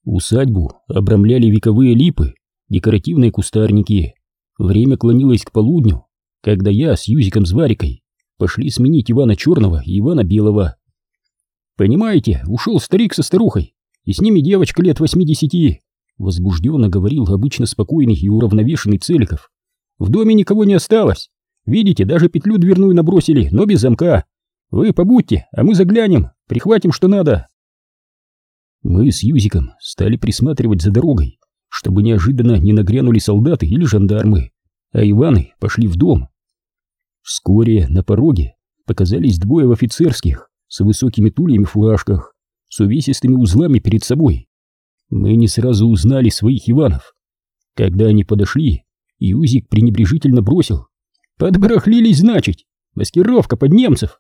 Усадьбу обрамляли вековые липы, декоративные кустарники. Время клонилось к полудню, когда я с Юзиком-Зварикой пошли сменить Ивана Черного и Ивана Белого. «Понимаете, ушел старик со старухой, и с ними девочка лет 80, возбужденно говорил обычно спокойный и уравновешенный Целиков. «В доме никого не осталось. Видите, даже петлю дверную набросили, но без замка. Вы побудьте, а мы заглянем, прихватим что надо». Мы с Юзиком стали присматривать за дорогой, чтобы неожиданно не нагрянули солдаты или жандармы, а Иваны пошли в дом. Вскоре на пороге показались двое в офицерских, с высокими тульями в фуражках, с увесистыми узлами перед собой. Мы не сразу узнали своих Иванов. Когда они подошли, Юзик пренебрежительно бросил: «Подбарахлились, значит, маскировка под немцев».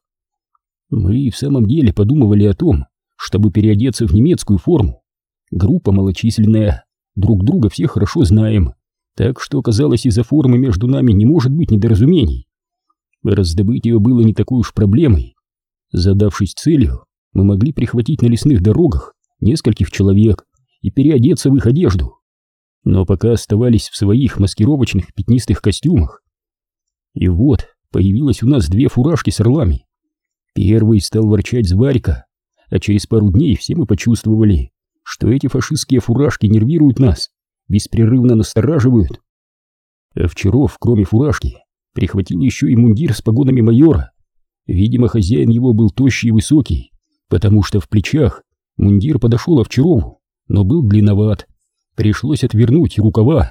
Мы и в самом деле подумывали о том, чтобы переодеться в немецкую форму. Группа малочисленная, друг друга все хорошо знаем, так что, казалось, из-за формы между нами не может быть недоразумений. Раздобыть ее было не такой уж проблемой. Задавшись целью, мы могли прихватить на лесных дорогах нескольких человек и переодеться в их одежду, но пока оставались в своих маскировочных пятнистых костюмах. И вот появилось у нас две фуражки с орлами. Первый стал ворчать Зварика, а через пару дней все мы почувствовали, что эти фашистские фуражки нервируют нас, беспрерывно настораживают. Овчаров, кроме фуражки, прихватил еще и мундир с погонами майора. Видимо, хозяин его был тощий и высокий, потому что в плечах мундир подошел Овчарову, но был длинноват. Пришлось отвернуть рукава.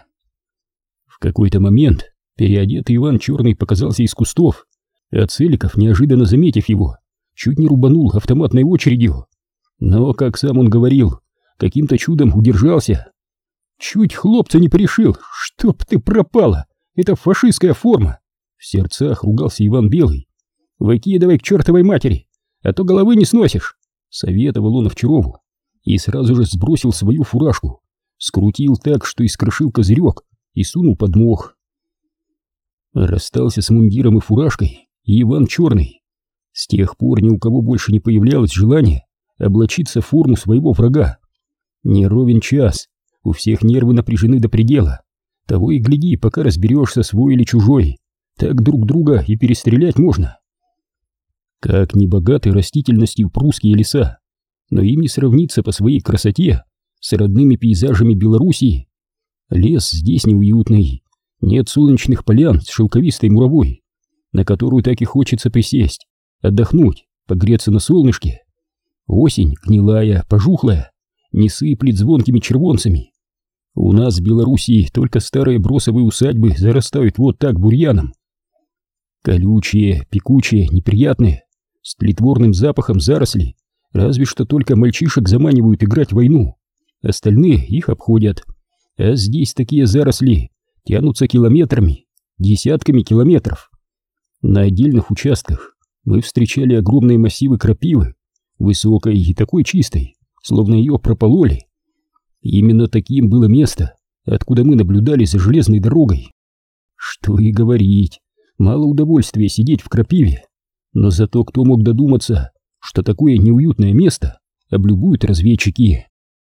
В какой-то момент переодетый Иван Черный показался из кустов, а Целиков, неожиданно заметив его, чуть не рубанул автоматной очередью. Но, как сам он говорил, каким-то чудом удержался. «Чуть хлопца не пришил, чтоб ты пропала! Это фашистская форма!» В сердцах ругался Иван Белый. «Выкидывай к чертовой матери, а то головы не сносишь!» Советовал он Овчарову и сразу же сбросил свою фуражку, скрутил так, что искрошил козырек и сунул под мох. Расстался с мундиром и фуражкой и Иван Черный. С тех пор ни у кого больше не появлялось желания облачиться в форму своего врага. Не ровен час, у всех нервы напряжены до предела. Того и гляди, пока разберешься, свой или чужой, так друг друга и перестрелять можно. Как ни богаты растительностью прусские леса, но им не сравнится по своей красоте с родными пейзажами Белоруссии. Лес здесь неуютный, нет солнечных полян с шелковистой муровой, на которую так и хочется присесть, отдохнуть, погреться на солнышке. Осень гнилая, пожухлая, не сыплет звонкими червонцами. У нас в Белоруссии только старые бросовые усадьбы зарастают вот так бурьяном. Колючие, пекучие, неприятные, с тлетворным запахом заросли, разве что только мальчишек заманивают играть в войну, остальные их обходят. А здесь такие заросли тянутся километрами, десятками километров. На отдельных участках мы встречали огромные массивы крапивы, высокой и такой чистой, словно ее пропололи. Именно таким было место, откуда мы наблюдали за железной дорогой. Что и говорить, мало удовольствия сидеть в крапиве, но зато кто мог додуматься, что такое неуютное место облюбуют разведчики.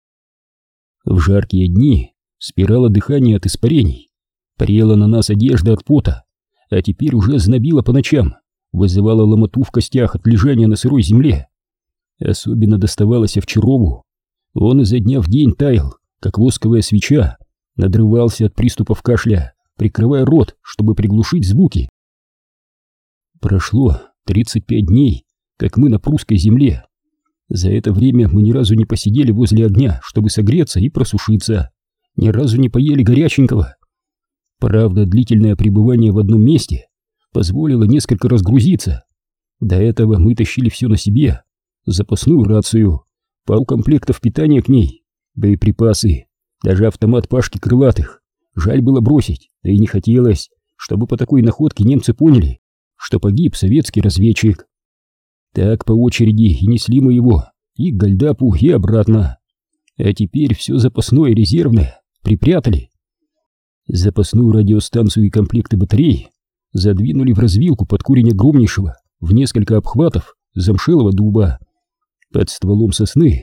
В жаркие дни спирало дыхание от испарений, прела на нас одежда от пота, а теперь уже знобило по ночам, вызывало ломоту в костях от лежания на сырой земле. Особенно доставалось Овчарову. Он изо дня в день таял, как восковая свеча, надрывался от приступов кашля, прикрывая рот, чтобы приглушить звуки. Прошло 35 дней, как мы на прусской земле. За это время мы ни разу не посидели возле огня, чтобы согреться и просушиться, ни разу не поели горяченького. Правда, длительное пребывание в одном месте позволило несколько разгрузиться. До этого мы тащили все на себе: запасную рацию, пару комплектов питания к ней, боеприпасы, даже автомат Пашки Крылатых. Жаль было бросить, да и не хотелось, чтобы по такой находке немцы поняли, что погиб советский разведчик. Так по очереди и несли мы его и к Гальдапу, и обратно. А теперь все запасное и резервное припрятали. Запасную радиостанцию и комплекты батарей задвинули в развилку под корень огромнейшего в несколько обхватов замшелого дуба. Под стволом сосны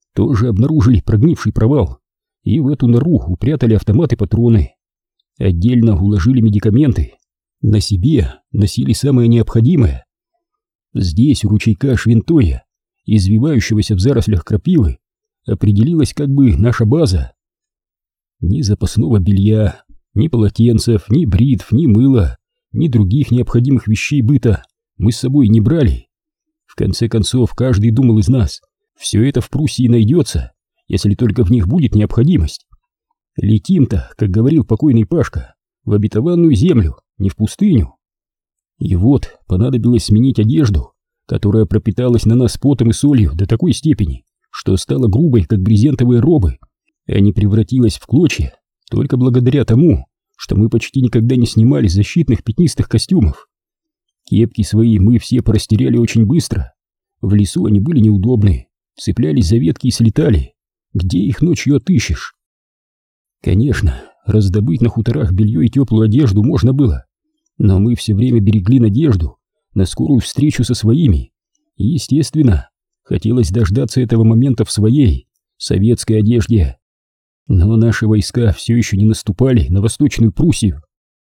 тоже обнаружили прогнивший провал и в эту нору упрятали автоматы и патроны. Отдельно уложили медикаменты, на себе носили самое необходимое. Здесь, у ручейка Швинтоя, извивающегося в зарослях крапивы, определилась как бы наша база. Ни запасного белья, ни полотенцев, ни бритв, ни мыла, ни других необходимых вещей быта мы с собой не брали. В конце концов, каждый думал из нас, все это в Пруссии найдется, если только в них будет необходимость. Летим-то, как говорил покойный Пашка, в обетованную землю, не в пустыню. И вот понадобилось сменить одежду, которая пропиталась на нас потом и солью до такой степени, что стала грубой, как брезентовые робы, а не превратилась в клочья только благодаря тому, что мы почти никогда не снимали защитных пятнистых костюмов. Кепки свои мы все порастеряли очень быстро. В лесу они были неудобны, цеплялись за ветки и слетали. Где их ночью отыщешь? Конечно, раздобыть на хуторах белье и теплую одежду можно было, но мы все время берегли надежду на скорую встречу со своими. И, естественно, хотелось дождаться этого момента в своей советской одежде. Но наши войска все еще не наступали на Восточную Пруссию.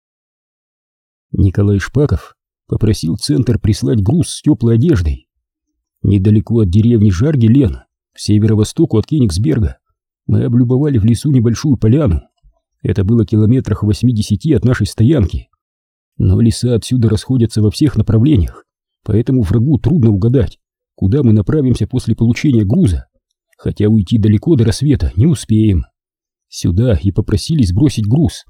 Николай Шпаков попросил центр прислать груз с теплой одеждой. Недалеко от деревни Жаргелен, к северо-востоку от Кенигсберга, мы облюбовали в лесу небольшую поляну. Это было километрах 80 от нашей стоянки. Но леса отсюда расходятся во всех направлениях, поэтому врагу трудно угадать, куда мы направимся после получения груза, хотя уйти далеко до рассвета не успеем. Сюда и попросили сбросить груз.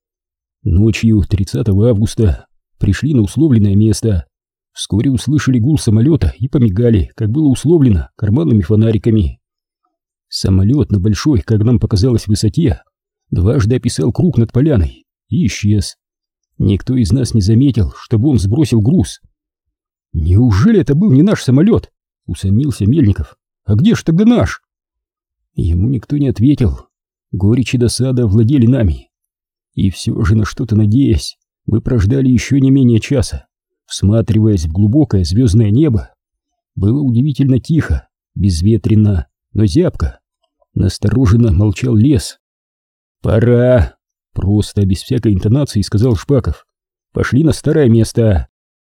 Ночью 30 августа пришли на условленное место. Вскоре услышали гул самолета и помигали, как было условлено, карманными фонариками. Самолет на большой, как нам показалось, высоте дважды описал круг над поляной и исчез. Никто из нас не заметил, чтобы он сбросил груз. «Неужели это был не наш самолет?» — усомнился Мельников. «А где ж тогда наш?» Ему никто не ответил. Горечь и досада овладели нами. И все же, на что-то надеясь, мы прождали еще не менее часа, всматриваясь в глубокое звездное небо. Было удивительно тихо, безветренно, но зябко. Настороженно молчал лес. «Пора!» — просто, без всякой интонации, сказал Шпаков. «Пошли на старое место!»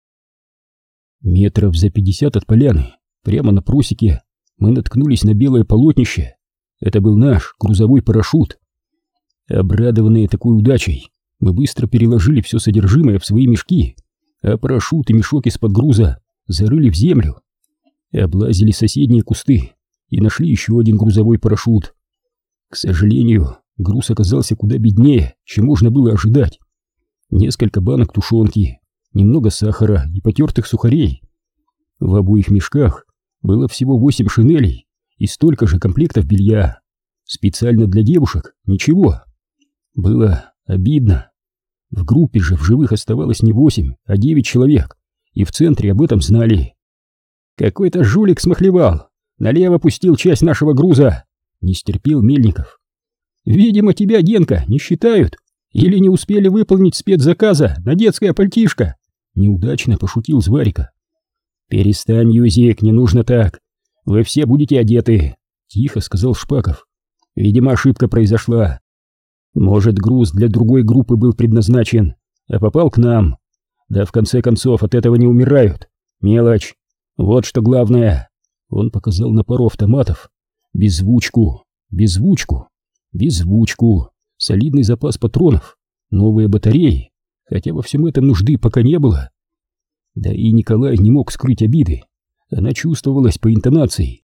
Метров за 50 от поляны, прямо на просеке, мы наткнулись на белое полотнище. Это был наш грузовой парашют. Обрадованные такой удачей, мы быстро переложили все содержимое в свои мешки, а парашют и мешок из-под груза зарыли в землю. Облазили соседние кусты и нашли еще один грузовой парашют. К сожалению, груз оказался куда беднее, чем можно было ожидать. Несколько банок тушенки, немного сахара и потертых сухарей. В обоих мешках было всего 8 шинелей и столько же комплектов белья. Специально для девушек ничего. Было обидно. В группе же в живых оставалось не 8, а 9 человек, и в центре об этом знали. «Какой-то жулик смахлевал, налево пустил часть нашего груза», — не стерпел Мельников. «Видимо, тебя, Генка, не считают, или не успели выполнить спецзаказа на детское пальтишко», — неудачно пошутил Зварика. «Перестань, Юзик, не нужно так. Вы все будете одеты», — тихо сказал Шпаков. «Видимо, ошибка произошла. Может, груз для другой группы был предназначен, а попал к нам. Да в конце концов от этого не умирают. Мелочь. Вот что главное». Он показал на пару автоматов. Беззвучку, беззвучку, беззвучку, солидный запас патронов, новые батареи, хотя во всем этом нужды пока не было. Да и Николай не мог скрыть обиды. Она чувствовалась по интонации.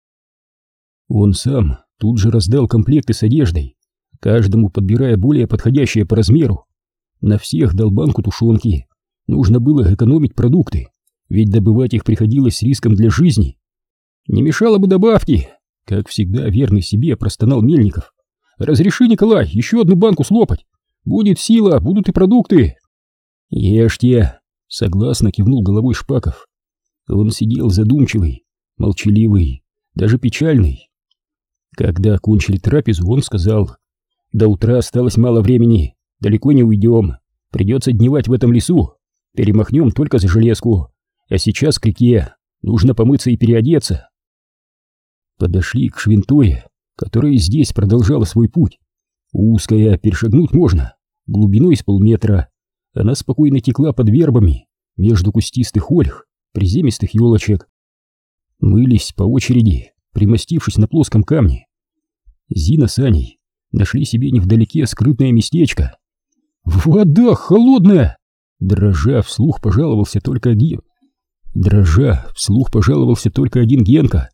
Он сам тут же раздал комплекты с одеждой, каждому подбирая более подходящее по размеру. На всех дал банку тушенки. Нужно было экономить продукты, ведь добывать их приходилось с риском для жизни. «Не мешало бы добавки», — как всегда верный себе простонал Мельников. «Разреши, Николай, еще одну банку слопать. Будет сила, будут и продукты». «Ешьте», — согласно кивнул головой Шпаков. Он сидел задумчивый, молчаливый, даже печальный. Когда кончили трапезу, он сказал: «До утра осталось мало времени, далеко не уйдем, придется дневать в этом лесу, перемахнем только за железку, а сейчас к реке, нужно помыться и переодеться». Подошли к Швинтое, которая здесь продолжала свой путь. Узкая, перешагнуть можно, глубиной с полметра. Она спокойно текла под вербами, между кустистых ольх, приземистых елочек. Мылись по очереди, примостившись на плоском камне. Зина с Аней нашли себе невдалеке скрытное местечко. «Вода холодная!» Дрожа вслух пожаловался только один Генка.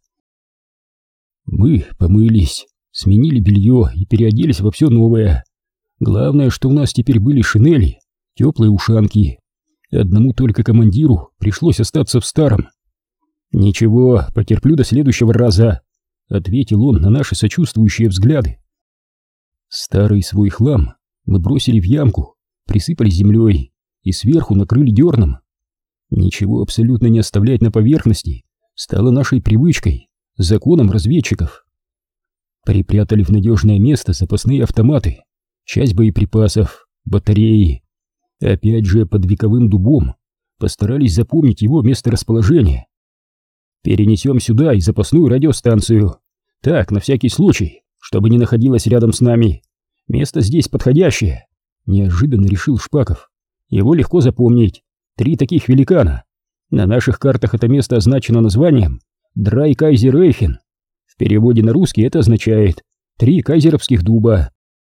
Мы помылись, сменили белье и переоделись во все новое. Главное, что у нас теперь были шинели, теплые ушанки. Одному только командиру пришлось остаться в старом. «Ничего, потерплю до следующего раза», — ответил он на наши сочувствующие взгляды. Старый свой хлам мы бросили в ямку, присыпали землей и сверху накрыли дерном. Ничего абсолютно не оставлять на поверхности стало нашей привычкой, законом разведчиков. Припрятали в надежное место запасные автоматы, часть боеприпасов, батареи. Опять же под вековым дубом постарались запомнить его месторасположение. Перенесем сюда и запасную радиостанцию. Так, на всякий случай, чтобы не находилась рядом с нами. Место здесь подходящее, неожиданно решил Шпаков. Его легко запомнить. 3 таких великана. На наших картах это место означено названием Драй-Кайзер-Эйхен. В переводе на русский это означает 3 кайзеровских дуба.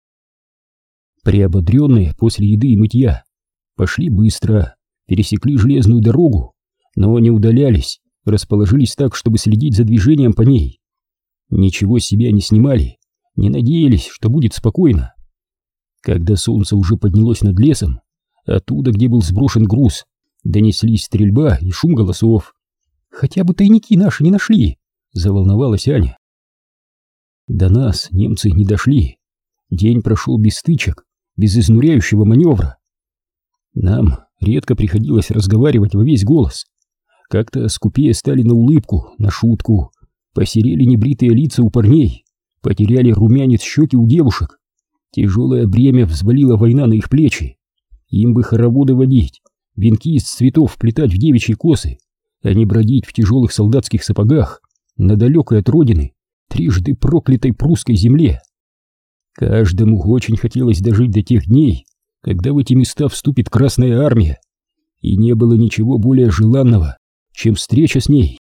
Приободренные после еды и мытья пошли быстро, пересекли железную дорогу, но не удалялись, расположились так, чтобы следить за движением по ней. Ничего с себя не снимали, не надеялись, что будет спокойно. Когда солнце уже поднялось над лесом, оттуда, где был сброшен груз, донеслись стрельба и шум голосов. «Хотя бы тайники наши не нашли!» — заволновалась Аня. До нас немцы не дошли. День прошел без стычек, без изнуряющего маневра. Нам редко приходилось разговаривать во весь голос. Как-то скупее стали на улыбку, на шутку. Посерели небритые лица у парней, потеряли румянец щеки у девушек. Тяжелое бремя взвалила война на их плечи. Им бы хороводы водить, венки из цветов вплетать в девичьи косы, а не бродить в тяжелых солдатских сапогах на далекой от родины, трижды проклятой прусской земле. Каждому очень хотелось дожить до тех дней, когда в эти места вступит Красная Армия, и не было ничего более желанного, чем встреча с ней.